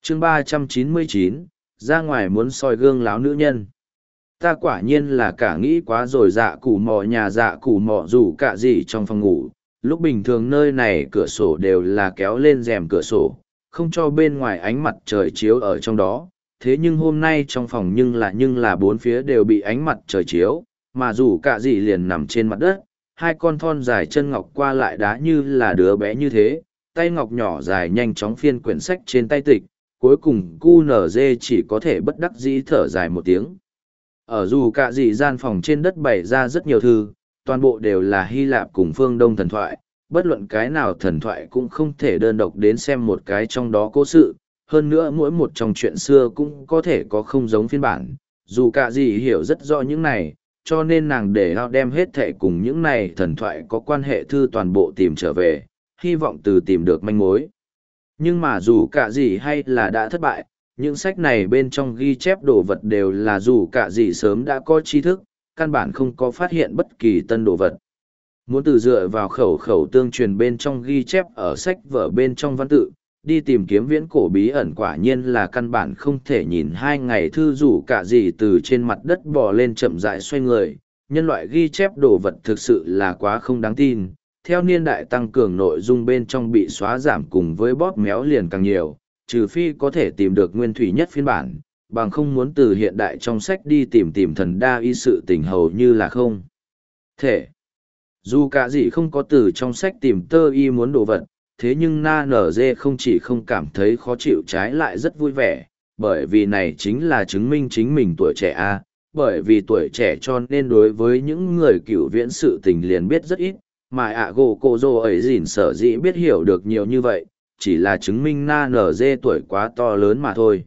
chương 399, ra ngoài muốn soi gương láo nữ nhân. Ta quả nhiên là cả nghĩ quá rồi. Dạ cụ mò nhà dạ cụ mò dù cả gì trong phòng ngủ. Lúc bình thường nơi này cửa sổ đều là kéo lên rèm cửa sổ, không cho bên ngoài ánh mặt trời chiếu ở trong đó. Thế nhưng hôm nay trong phòng nhưng là bốn phía đều bị ánh mặt trời chiếu, mà dù cả gì liền nằm trên mặt đất, hai con thon dài chân ngọc qua lại đá như là đứa bé như thế, tay ngọc nhỏ dài nhanh chóng phiên quyển sách trên tay tịch, cuối cùng QNZ chỉ có thể bất đắc dĩ thở dài một tiếng. Ở dù cả gì gian phòng trên đất bày ra rất nhiều thư, toàn bộ đều là Hy Lạp cùng phương Đông thần thoại, bất luận cái nào thần thoại cũng không thể đơn độc đến xem một cái trong đó cố sự, hơn nữa mỗi một trong chuyện xưa cũng có thể có không giống phiên bản, dù cả gì hiểu rất rõ những này, cho nên nàng để ao đem hết thệ cùng những này thần thoại có quan hệ thư toàn bộ tìm trở về, hy vọng từ tìm được manh mối. Nhưng mà dù cả gì hay là đã thất bại, những sách này bên trong ghi chép đồ vật đều là dù cả gì sớm đã có tri thức, căn bản không có phát hiện bất kỳ tân đồ vật. Muốn từ dựa vào khẩu tương truyền bên trong ghi chép ở sách vở bên trong văn tự, đi tìm kiếm viễn cổ bí ẩn quả nhiên là căn bản không thể. Nhìn 2 ngày thư dù cả gì từ trên mặt đất bò lên chậm rãi xoay người, nhân loại ghi chép đồ vật thực sự là quá không đáng tin. Theo niên đại tăng cường nội dung bên trong bị xóa giảm cùng với bóp méo liền càng nhiều, trừ phi có thể tìm được nguyên thủy nhất phiên bản, bằng không muốn từ hiện đại trong sách đi tìm thần đa y sự tình hầu như là không thể. Dù cả gì không có từ trong sách tìm tơ y muốn đồ vật, thế nhưng Na Nở Dê không chỉ không cảm thấy khó chịu, trái lại rất vui vẻ, bởi vì này chính là chứng minh chính mình tuổi trẻ a, bởi vì tuổi trẻ cho nên đối với những người cựu viễn sự tình liền biết rất ít, mà ạ gỗ cổ rồ ấy dỉn sở dĩ biết hiểu được nhiều như vậy, chỉ là chứng minh Na Nở Dê tuổi quá to lớn mà thôi.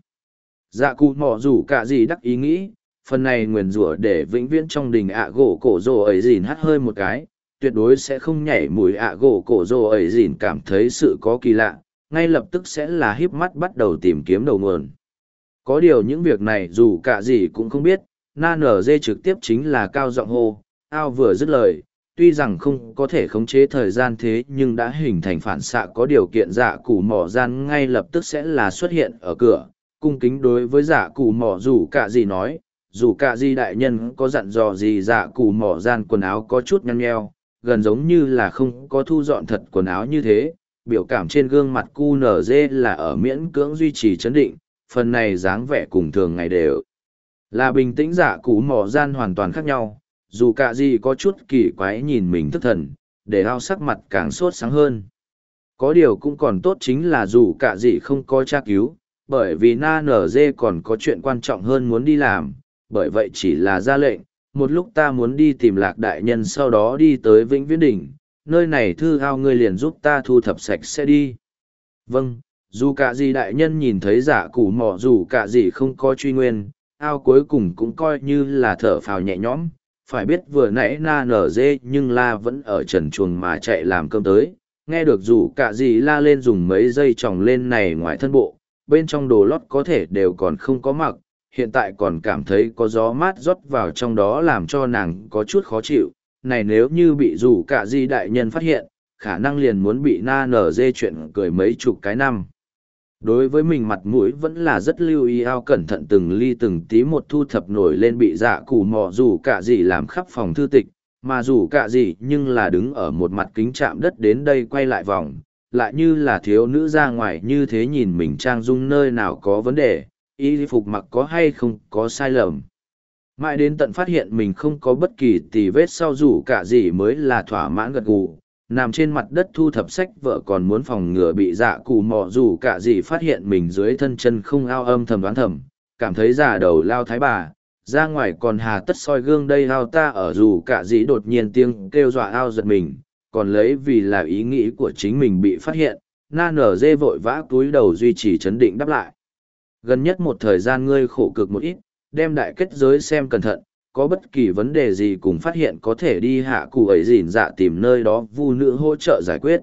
Dạ cụ mò dù cả gì đắc ý nghĩ, phần này nguyền rủa để vĩnh viễn trong đình ạ gỗ cổ rồ ấy dỉn hắt hơi một cái, tuyệt đối sẽ không nhảy mùi ạ gỗ cổ rồ ấy dỉn cảm thấy sự có kỳ lạ, ngay lập tức sẽ là híp mắt bắt đầu tìm kiếm đầu nguồn. Có điều những việc này dù cả gì cũng không biết, Na Nở Dê trực tiếp chính là cao giọng hô, ao vừa dứt lời, tuy rằng không có thể khống chế thời gian thế nhưng đã hình thành phản xạ có điều kiện. Dạ cụ mỏ gian ngay lập tức sẽ là xuất hiện ở cửa, cung kính đối với dạ cụ mỏ dù cả gì nói, dù cả gì đại nhân có dặn dò gì. Dạ cụ mỏ gian quần áo có chút nhăn nheo, gần giống như là không có thu dọn thật quần áo như thế, biểu cảm trên gương mặt QNZ là ở miễn cưỡng duy trì chấn định, phần này dáng vẻ cùng thường ngày đều là bình tĩnh. Dạ cụ mỏ gian hoàn toàn khác nhau, dù cả gì có chút kỳ quái nhìn mình thức thần, để ao sắc mặt càng sốt sáng hơn. Có điều cũng còn tốt chính là dù cả gì không có tra cứu, bởi vì Na Nở Dê còn có chuyện quan trọng hơn muốn đi làm, bởi vậy chỉ là ra lệnh, một lúc ta muốn đi tìm Lạc đại nhân, sau đó đi tới Vĩnh Viễn Đỉnh, nơi này thư ao ngươi liền giúp ta thu thập sạch sẽ đi. Vâng, dù cả gì đại nhân. Nhìn thấy giả cụ mỏ dù cả gì không có truy nguyên, ao cuối cùng cũng coi như là thở phào nhẹ nhõm. Phải biết vừa nãy Na Nở Dê nhưng la vẫn ở trần chuồng mà chạy làm cơm tới, nghe được dù cả gì la lên dùng mấy dây tròng lên này ngoài thân bộ, bên trong đồ lót có thể đều còn không có mặc, hiện tại còn cảm thấy có gió mát rót vào trong đó làm cho nàng có chút khó chịu. Này nếu như bị dù cả gì đại nhân phát hiện, khả năng liền muốn bị Na Nở Dê chuyện cười mấy chục cái năm. Đối với mình mặt mũi vẫn là rất lưu ý, ao cẩn thận từng ly từng tí một thu thập nổi lên bị dạ cụ mò dù cả gì làm khắp phòng thư tịch, mà dù cả gì nhưng là đứng ở một mặt kính chạm đất đến đây quay lại vòng, lại như là thiếu nữ ra ngoài như thế nhìn mình trang dung nơi nào có vấn đề, y phục mặc có hay không có sai lầm. Mãi đến tận phát hiện mình không có bất kỳ tì vết sau dù cả gì mới là thỏa mãn gật gù, nằm trên mặt đất thu thập sách vợ, còn muốn phòng ngừa bị dạ cụ mò dù cả gì phát hiện mình dưới thân chân không ao, âm thầm đoán thầm, cảm thấy già đầu lao thái bà, ra ngoài còn hà tất soi gương đây ao ta ở. Dù cả gì đột nhiên tiếng kêu dọa ao giật mình, còn lấy vì là ý nghĩ của chính mình bị phát hiện, Na Nở Dê vội vã túi đầu duy trì chấn định đáp lại. Gần nhất một thời gian ngươi khổ cực một ít, đem đại kết giới xem cẩn thận, có bất kỳ vấn đề gì cùng phát hiện có thể đi hạ cụ ấy dỉn dạ tìm nơi đó vu nữ hỗ trợ giải quyết.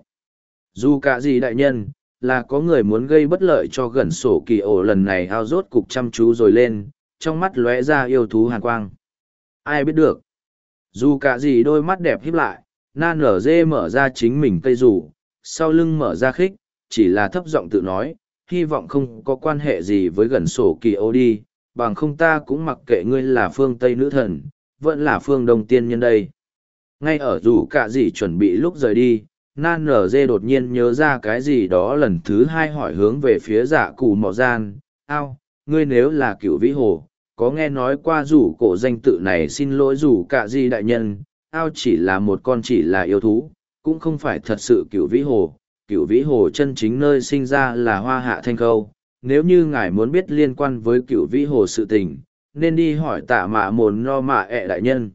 Dù cả gì đại nhân, là có người muốn gây bất lợi cho gần sổ kỳ ổ lần này. Ao rốt cục chăm chú rồi lên, trong mắt lóe ra yêu thú hàn quang. Ai biết được. Dù cả gì đôi mắt đẹp híp lại, Na Nở Dê mở ra chính mình cây rủ, sau lưng mở ra khích, chỉ là thấp giọng tự nói, hy vọng không có quan hệ gì với gần sổ kỳ ô đi, bằng không ta cũng mặc kệ ngươi là phương Tây nữ thần, vẫn là phương Đông tiên nhân đây. Ngay ở dù cả gì chuẩn bị lúc rời đi, Nan NG đột nhiên nhớ ra cái gì đó lần thứ hai hỏi hướng về phía dạ cụ mọ gian, ao, ngươi nếu là cựu vĩ hồ, có nghe nói qua rủ cổ danh tự này xin lỗi rủ cả gì đại nhân, ao chỉ là một con chỉ là yêu thú, cũng không phải thật sự cựu vĩ hồ chân chính nơi sinh ra là hoa hạ thanh khâu, nếu như ngài muốn biết liên quan với cựu vĩ hồ sự tình, nên đi hỏi tạ mạ mồn no mạ ẹ đại nhân.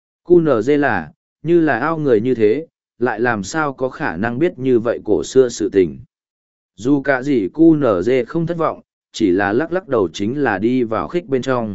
QNZ là, như là ao người như thế, lại làm sao có khả năng biết như vậy cổ xưa sự tình. Dù cả gì QNZ không thất vọng, chỉ là lắc lắc đầu chính là đi vào khích bên trong.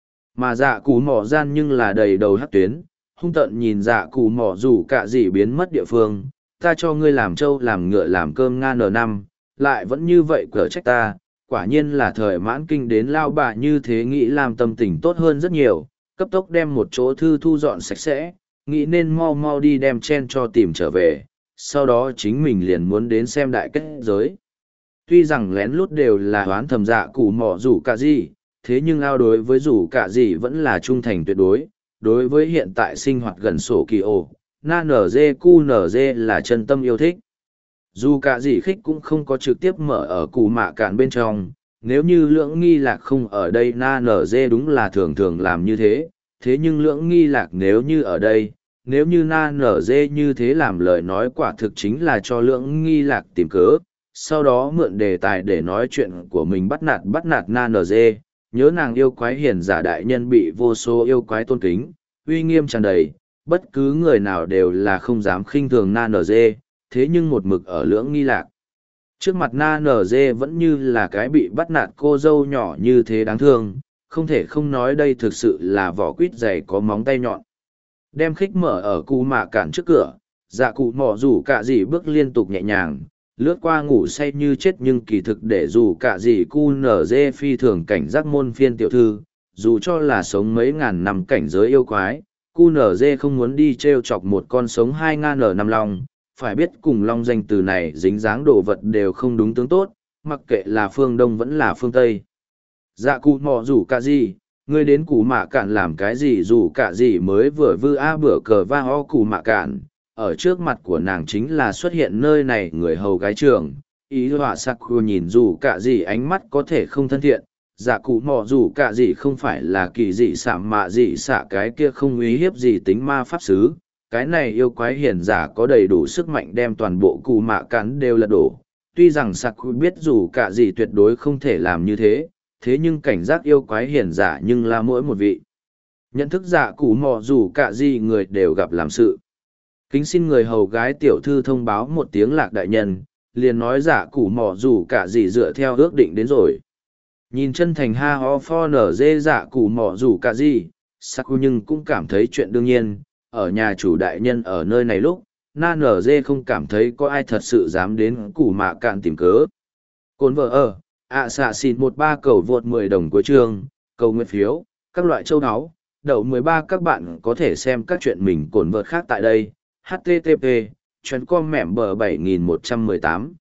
Mà dạ cụ mỏ gian nhưng là đầy đầu hắc tuyến, hung tận nhìn dạ cụ mỏ dù cả gì biến mất địa phương, ta cho ngươi làm trâu làm ngựa làm cơm nga N5, lại vẫn như vậy cở trách ta, quả nhiên là thời mãn kinh đến lao bà như thế nghĩ làm tâm tình tốt hơn rất nhiều, cấp tốc đem một chỗ thư thu dọn sạch sẽ, nghĩ nên mau mau đi đem chen cho tìm trở về, sau đó chính mình liền muốn đến xem đại kết giới. Tuy rằng lén lút đều là hoán thầm dạ cụ mỏ rủ cả gì, thế nhưng ao đối với rủ cả gì vẫn là trung thành tuyệt đối, đối với hiện tại sinh hoạt gần sổ kỳ ổ, na nở dê cu nở dê là chân tâm yêu thích. Dù cả gì khích cũng không có trực tiếp mở ở cụ mạ cạn bên trong, nếu như lưỡng nghi lạc không ở đây na nở dê đúng là thường thường làm như thế, thế nhưng lưỡng nghi lạc nếu như ở đây, nếu như na nở dê như thế làm lời nói quả thực chính là cho lưỡng nghi lạc tìm cớ, sau đó mượn đề tài để nói chuyện của mình bắt nạt na nở dê, nhớ nàng yêu quái hiền giả đại nhân bị vô số yêu quái tôn kính, uy nghiêm tràn đầy, bất cứ người nào đều là không dám khinh thường na nở dê, thế nhưng một mực ở lưỡng nghi lạc. Trước mặt na nở dê vẫn như là cái bị bắt nạt cô dâu nhỏ như thế đáng thương, không thể không nói đây thực sự là vỏ quýt dày có móng tay nhọn. Đem khích mở ở cụ mạ cản trước cửa, dạ cụ mỏ rủ cả gì bước liên tục nhẹ nhàng, lướt qua ngủ say như chết nhưng kỳ thực để dù cả gì cu nở dê phi thường cảnh giác môn phiên tiểu thư, dù cho là sống mấy ngàn năm cảnh giới yêu quái, cu nở dê không muốn đi t r e o chọc một con sống 2.000 năm long, phải biết cùng long danh từ này dính dáng đồ vật đều không đúng tướng tốt, mặc kệ là phương Đông vẫn là phương Tây. Dạ cụ mỏ rủ cả gì, ngươi đến cụ mạ cạn làm cái gì dù cả gì mới vừa vư a bữa cờ va ho cụ mạ cạn, ở trước mặt của nàng chính là xuất hiện nơi này người hầu gái trường, ý họa sắc khu nhìn dù cả gì ánh mắt có thể không thân thiện, dạ cụ mỏ dù cả gì không phải là kỳ dị xạ mạ dị xạ cái kia không uy hiếp gì tính ma pháp sứ, cái này yêu quái hiền giả có đầy đủ sức mạnh đem toàn bộ cụ mạ cắn đều lật đổ, tuy rằng sắc khu biết dù cả gì tuyệt đối không thể làm như thế, thế nhưng cảnh giác yêu quái hiền giả nhưng là mỗi một vị. Nhận thức dạ cụ mỏ dù cả gì người đều gặp làm sự. Kính xin người hầu gái tiểu thư thông báo một tiếng lạc đại nhân, liền nói giả củ mỏ dù cả gì dựa theo ước định đến rồi. Nhìn chân thành ha ho pho nở dê giả củ mỏ dù cả gì, Saku nhưng cũng cảm thấy chuyện đương nhiên, ở nhà chủ đại nhân ở nơi này lúc, na nở dê không cảm thấy có ai thật sự dám đến củ mạ cạn tìm cớ. Cồn vợ ở, xạ xịt 13 cầu vượt 10 đồng cuối chương, cầu nguyện phiếu, các loại châu áo, đậu 13 các bạn có thể xem các chuyện mình cồn vợt khác tại đây. HTTP, chuyến com mẻm bờ 7118.